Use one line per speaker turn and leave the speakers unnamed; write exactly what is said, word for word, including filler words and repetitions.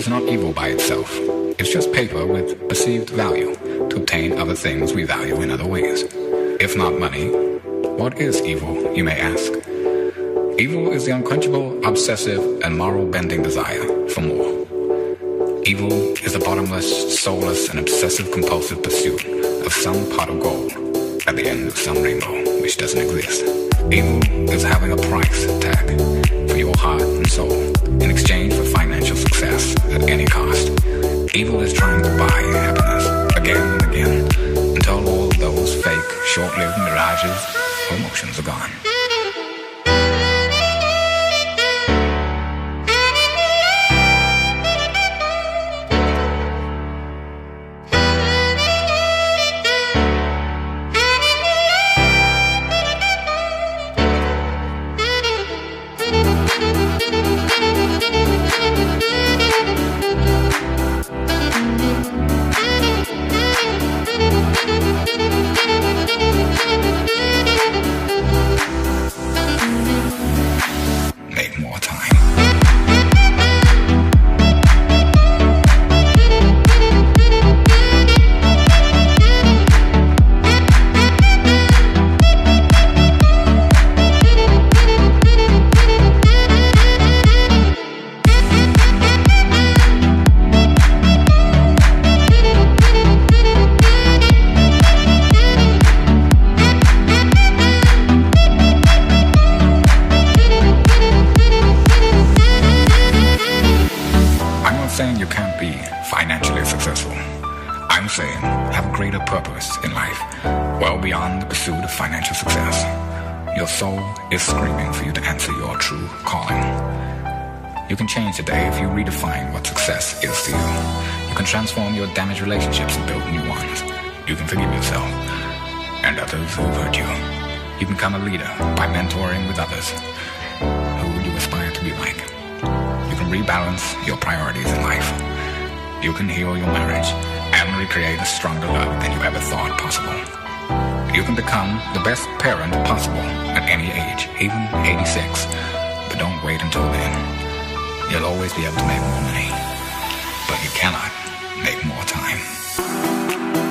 is not evil by itself. It's just paper with perceived value to obtain other things we value in other ways. If not money, what is evil, you may ask? Evil is the unquenchable, obsessive, and moral-bending desire for more. Evil is the bottomless, soulless, and obsessive-compulsive pursuit of some pot of gold at the end of some rainbow which doesn't exist. Evil is having a price tag for your heart and soul in exchange for financial success at any cost. Evil is trying to buy happiness again and again until all of those fake, short-lived mirages or emotions are gone. Is screaming for you to answer your true calling. You can change today if you redefine what success is to you. You can transform your damaged relationships and build new ones. You can forgive yourself and others who have hurt you. You can become a leader by mentoring with others. Who would you aspire to be like? You can rebalance your priorities in life. You can heal your marriage and recreate a stronger love than you ever thought possible. You can become the best parent possible at any age, even eighty-six. But don't wait until then. You'll always be able to make more money, but you cannot make more time.